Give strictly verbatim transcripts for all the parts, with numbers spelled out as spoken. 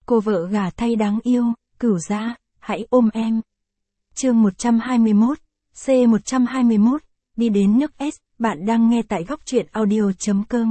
Cô vợ gả thay đáng yêu, Cửu Gia, hãy ôm em. Chương một trăm hai mươi mốt, C một trăm hai mươi mốt, đi đến nước S, bạn đang nghe tại góc truyện audio.com.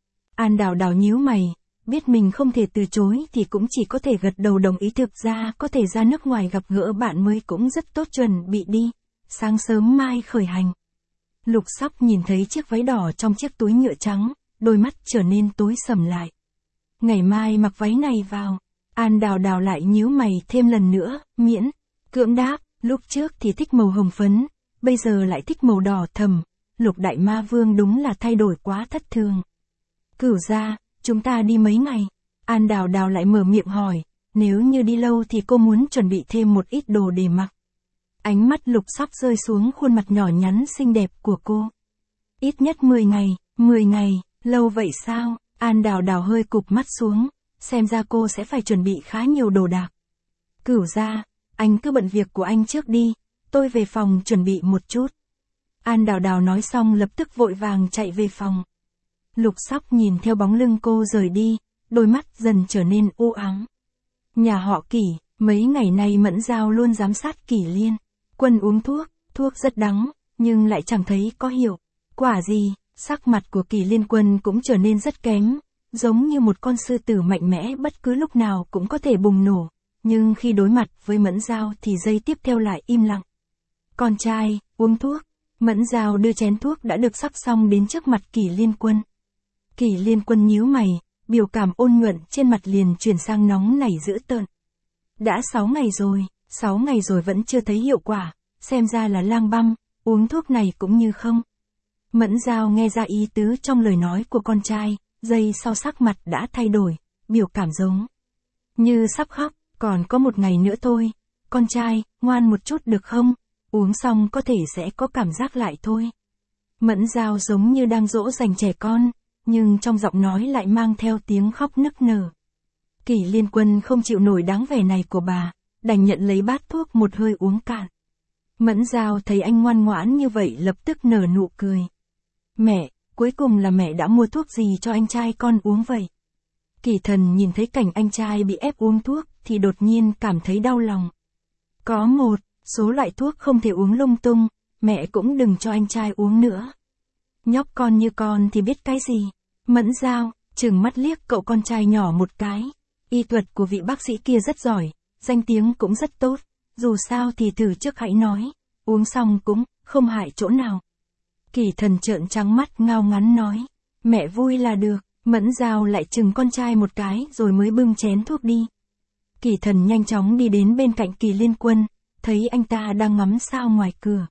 An Đào Đào nhíu mày, biết mình không thể từ chối thì cũng chỉ có thể gật đầu đồng ý, thực ra có thể ra nước ngoài gặp gỡ bạn mới cũng rất tốt, chuẩn bị đi. Sáng sớm mai khởi hành. Lục Sóc nhìn thấy chiếc váy đỏ trong chiếc túi nhựa trắng, đôi mắt trở nên tối sầm lại. Ngày mai mặc váy này vào. An Đào Đào lại nhíu mày thêm lần nữa, miễn, cưỡng đáp, lúc trước thì thích màu hồng phấn, bây giờ lại thích màu đỏ thẫm. Lục Đại Ma Vương đúng là thay đổi quá thất thường. Cửu Gia, chúng ta đi mấy ngày? An Đào Đào lại mở miệng hỏi, nếu như đi lâu thì cô muốn chuẩn bị thêm một ít đồ để mặc. Ánh mắt Lục Sóc rơi xuống khuôn mặt nhỏ nhắn xinh đẹp của cô. Ít nhất mười ngày, mười ngày, lâu vậy sao? An Đào Đào hơi cụp mắt xuống, xem ra cô sẽ phải chuẩn bị khá nhiều đồ đạc. Cửu Gia, anh cứ bận việc của anh trước đi, tôi về phòng chuẩn bị một chút. An Đào Đào nói xong lập tức vội vàng chạy về phòng. Lục Sóc nhìn theo bóng lưng cô rời đi, đôi mắt dần trở nên u ám. Nhà họ Kỷ, mấy ngày nay Mẫn Giao luôn giám sát Kỷ Liên. Quân uống thuốc, thuốc rất đắng, nhưng lại chẳng thấy có hiệu quả gì. Sắc mặt của Kỷ Liên Quân cũng trở nên rất kém, giống như một con sư tử mạnh mẽ bất cứ lúc nào cũng có thể bùng nổ, nhưng khi đối mặt với Mẫn Giao thì giây tiếp theo lại im lặng. Con trai, uống thuốc. Mẫn Giao đưa chén thuốc đã được sắp xong đến trước mặt Kỷ Liên Quân. Kỷ Liên Quân nhíu mày, biểu cảm ôn nhuận trên mặt liền chuyển sang nóng nảy dữ tợn. Đã sáu ngày rồi, sáu ngày rồi vẫn chưa thấy hiệu quả, xem ra là lang băm, uống thuốc này cũng như không. Mẫn Giao nghe ra ý tứ trong lời nói của con trai, giây sau sắc mặt đã thay đổi, biểu cảm giống như sắp khóc, còn có một ngày nữa thôi. Con trai, ngoan một chút được không? Uống xong có thể sẽ có cảm giác lại thôi. Mẫn Giao giống như đang dỗ dành trẻ con, nhưng trong giọng nói lại mang theo tiếng khóc nức nở. Kỷ Liên Quân không chịu nổi dáng vẻ này của bà, đành nhận lấy bát thuốc một hơi uống cạn. Mẫn Giao thấy anh ngoan ngoãn như vậy lập tức nở nụ cười. Mẹ, cuối cùng là mẹ đã mua thuốc gì cho anh trai con uống vậy? Kỷ Thần nhìn thấy cảnh anh trai bị ép uống thuốc thì đột nhiên cảm thấy đau lòng. Có một số loại thuốc không thể uống lung tung, mẹ cũng đừng cho anh trai uống nữa. Nhóc con như con thì biết cái gì? Mẫn Giao trừng mắt liếc cậu con trai nhỏ một cái. Y thuật của vị bác sĩ kia rất giỏi, danh tiếng cũng rất tốt, dù sao thì thử trước hãy nói, uống xong cũng không hại chỗ nào. Kỷ Thần trợn trắng mắt ngao ngắn nói, mẹ vui là được. Mẫn Giao lại chừng con trai một cái rồi mới bưng chén thuốc đi. Kỷ Thần nhanh chóng đi đến bên cạnh Kỷ Liên Quân, thấy anh ta đang ngắm sao ngoài cửa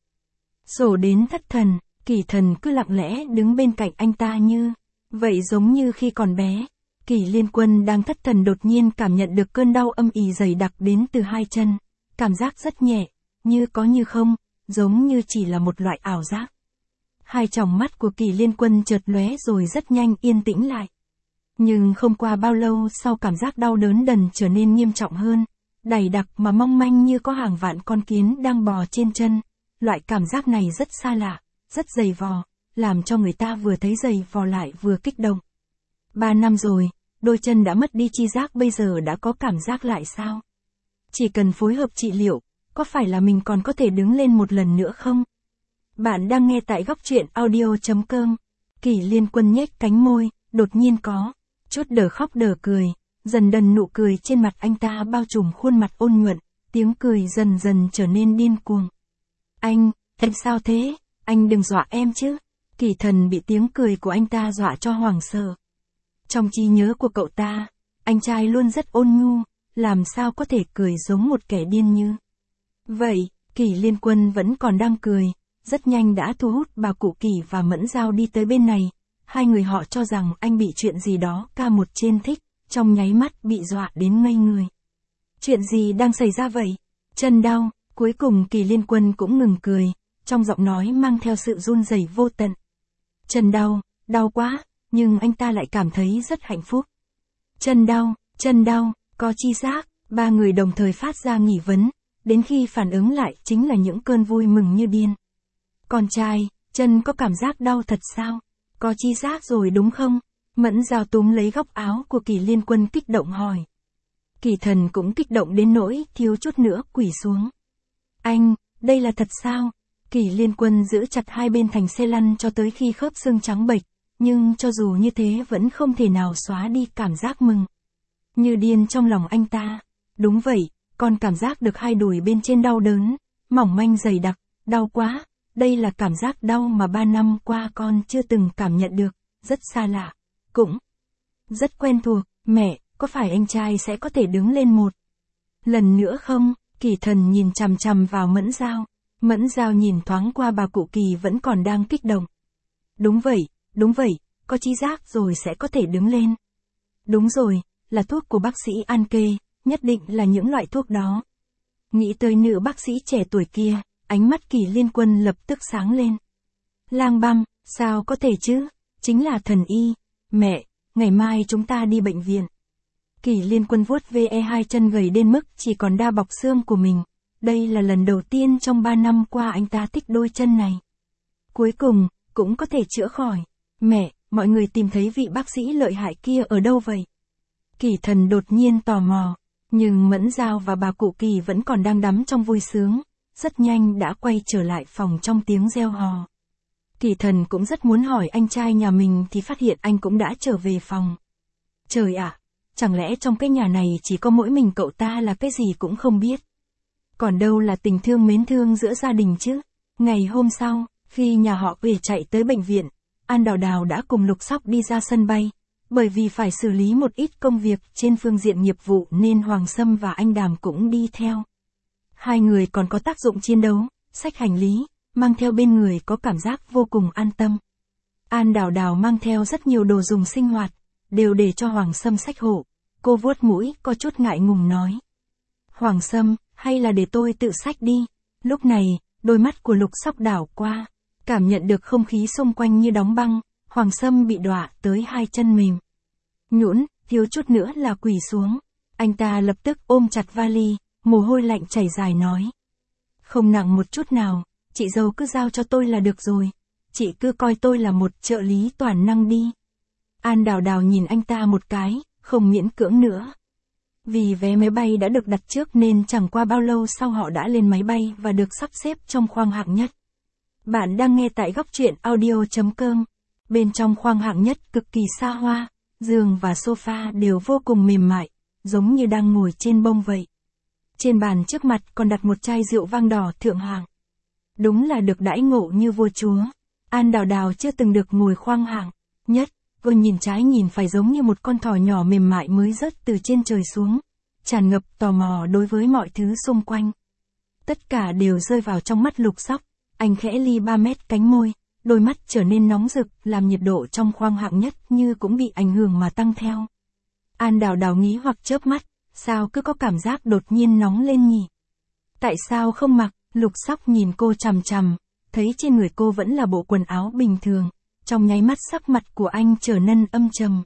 sổ đến thất thần. Kỷ Thần cứ lặng lẽ đứng bên cạnh anh ta như vậy, giống như khi còn bé. Kỷ Liên Quân đang thất thần đột nhiên cảm nhận được cơn đau âm ỉ dày đặc đến từ hai chân, cảm giác rất nhẹ, như có như không, giống như chỉ là một loại ảo giác. Hai tròng mắt của Kỷ Liên Quân chợt lóe rồi rất nhanh yên tĩnh lại. Nhưng không qua bao lâu sau cảm giác đau đớn dần trở nên nghiêm trọng hơn, dày đặc mà mong manh như có hàng vạn con kiến đang bò trên chân. Loại cảm giác này rất xa lạ, rất dày vò, làm cho người ta vừa thấy dày vò lại vừa kích động. Ba năm rồi, đôi chân đã mất đi chi giác bây giờ đã có cảm giác lại sao? Chỉ cần phối hợp trị liệu, có phải là mình còn có thể đứng lên một lần nữa không? Bạn đang nghe tại góc truyện audio.com. Kỷ Liên Quân nhếch cánh môi, đột nhiên có chút đờ khóc đờ cười, dần dần nụ cười trên mặt anh ta bao trùm khuôn mặt ôn nhuận, tiếng cười dần dần trở nên điên cuồng. Anh, em sao thế? Anh đừng dọa em chứ. Kỷ Thần bị tiếng cười của anh ta dọa cho hoảng sợ. Trong trí nhớ của cậu ta, anh trai luôn rất ôn nhu, làm sao có thể cười giống một kẻ điên như vậy. Kỷ Liên Quân vẫn còn đang cười, rất nhanh đã thu hút bà cụ Kỷ và Mẫn Giao đi tới bên này. Hai người họ cho rằng anh bị chuyện gì đó ca một trên thích, trong nháy mắt bị dọa đến ngây người. Chuyện gì đang xảy ra vậy? Chân đau. Cuối cùng Kỷ Liên Quân cũng ngừng cười, trong giọng nói mang theo sự run rẩy vô tận. Chân đau, đau quá, nhưng anh ta lại cảm thấy rất hạnh phúc. Chân đau, chân đau, có chi giác, ba người đồng thời phát ra nghi vấn, đến khi phản ứng lại chính là những cơn vui mừng như điên. Con trai, chân có cảm giác đau thật sao? Có chi giác rồi đúng không? Mẫn Giao túm lấy góc áo của Kỷ Liên Quân kích động hỏi. Kỳ Thần cũng kích động đến nỗi thiếu chút nữa quỳ xuống. Anh, đây là thật sao? Kỳ Liên Quân giữ chặt hai bên thành xe lăn cho tới khi khớp xương trắng bệch, nhưng cho dù như thế vẫn không thể nào xóa đi cảm giác mừng. Như điên trong lòng anh ta. Đúng vậy, con cảm giác được hai đùi bên trên đau đớn, mỏng manh dày đặc, đau quá. Đây là cảm giác đau mà ba năm qua con chưa từng cảm nhận được, rất xa lạ, cũng rất quen thuộc. Mẹ, có phải anh trai sẽ có thể đứng lên một lần nữa không? Kỳ Thần nhìn chằm chằm vào Mẫn Dao. Mẫn Dao nhìn thoáng qua bà cụ Kỳ vẫn còn đang kích động. Đúng vậy, đúng vậy, có trí giác rồi sẽ có thể đứng lên. Đúng rồi, là thuốc của bác sĩ An kê, nhất định là những loại thuốc đó. Nghĩ tới nữ bác sĩ trẻ tuổi kia, ánh mắt Kỳ Liên Quân lập tức sáng lên. Lang Băm, sao có thể chứ? Chính là thần y. Mẹ, ngày mai chúng ta đi bệnh viện. Kỳ Liên Quân vuốt ve hai chân gầy đến mức chỉ còn đa bọc xương của mình. Đây là lần đầu tiên trong ba năm qua anh ta thích đôi chân này. Cuối cùng, cũng có thể chữa khỏi. Mẹ, mọi người tìm thấy vị bác sĩ lợi hại kia ở đâu vậy? Kỳ Thần đột nhiên tò mò. Nhưng Mẫn Dao và bà cụ Kỳ vẫn còn đang đắm trong vui sướng. Rất nhanh đã quay trở lại phòng trong tiếng reo hò. Kỳ Thần cũng rất muốn hỏi anh trai nhà mình thì phát hiện anh cũng đã trở về phòng. Trời ạ, chẳng lẽ trong cái nhà này chỉ có mỗi mình cậu ta là cái gì cũng không biết? Còn đâu là tình thương mến thương giữa gia đình chứ? Ngày hôm sau, khi nhà họ về chạy tới bệnh viện, An Đào Đào đã cùng Lục Sóc đi ra sân bay. Bởi vì phải xử lý một ít công việc trên phương diện nghiệp vụ nên Hoàng Sâm và anh Đàm cũng đi theo. Hai người còn có tác dụng chiến đấu, xách hành lý, mang theo bên người có cảm giác vô cùng an tâm. An Đào Đào mang theo rất nhiều đồ dùng sinh hoạt, đều để cho Hoàng Sâm xách hộ. Cô vuốt mũi, có chút ngại ngùng nói. Hoàng Sâm, hay là để tôi tự xách đi. Lúc này, đôi mắt của Lục Sóc đảo qua, cảm nhận được không khí xung quanh như đóng băng. Hoàng Sâm bị đọa tới hai chân mềm. Nhũn, thiếu chút nữa là quỳ xuống. Anh ta lập tức ôm chặt vali, mồ hôi lạnh chảy dài nói. Không nặng một chút nào, chị dâu cứ giao cho tôi là được rồi. Chị cứ coi tôi là một trợ lý toàn năng đi. An Đào Đào nhìn anh ta một cái, không miễn cưỡng nữa. Vì vé máy bay đã được đặt trước nên chẳng qua bao lâu sau họ đã lên máy bay và được sắp xếp trong khoang hạng nhất. Bạn đang nghe tại góc truyện audio chấm com. Bên trong khoang hạng nhất cực kỳ xa hoa, giường và sofa đều vô cùng mềm mại, giống như đang ngồi trên bông vậy. Trên bàn trước mặt còn đặt một chai rượu vang đỏ thượng hạng. Đúng là được đãi ngộ như vua chúa. An Đào Đào chưa từng được ngồi khoang hạng nhất, cô nhìn trái nhìn phải giống như một con thỏ nhỏ mềm mại mới rớt từ trên trời xuống, tràn ngập tò mò đối với mọi thứ xung quanh. Tất cả đều rơi vào trong mắt Lục Sóc, anh khẽ ly ba mét cánh môi. Đôi mắt trở nên nóng rực, làm nhiệt độ trong khoang hạng nhất như cũng bị ảnh hưởng mà tăng theo. An Đào Đào nghĩ hoặc chớp mắt, sao cứ có cảm giác đột nhiên nóng lên nhỉ? Tại sao không mặc? Lục Sóc nhìn cô chằm chằm, thấy trên người cô vẫn là bộ quần áo bình thường, trong nháy mắt sắc mặt của anh trở nên âm trầm.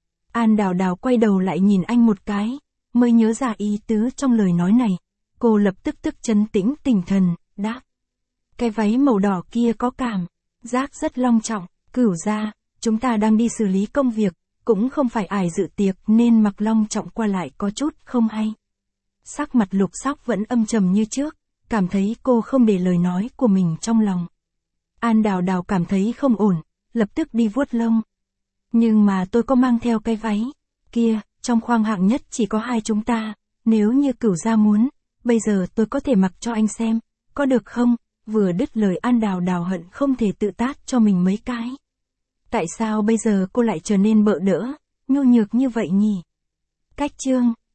An Đào Đào quay đầu lại nhìn anh một cái, mới nhớ ra ý tứ trong lời nói này. Cô lập tức tức trấn tĩnh tinh thần, đáp. Cái váy màu đỏ kia có cảm giác rất long trọng. Cửu gia, chúng ta đang đi xử lý công việc, cũng không phải ải dự tiệc nên mặc long trọng qua lại có chút không hay. Sắc mặt Lục Sóc vẫn âm trầm như trước, cảm thấy cô không để lời nói của mình trong lòng. An Đào Đào cảm thấy không ổn, lập tức đi vuốt lông. Nhưng mà tôi có mang theo cái váy kia, trong khoang hạng nhất chỉ có hai chúng ta, nếu như Cửu gia muốn, bây giờ tôi có thể mặc cho anh xem, có được không? Vừa đứt lời An Đào Đào hận không thể tự tát cho mình mấy cái. Tại sao bây giờ cô lại trở nên bợ đỡ, nhu nhược như vậy nhỉ? Cách chương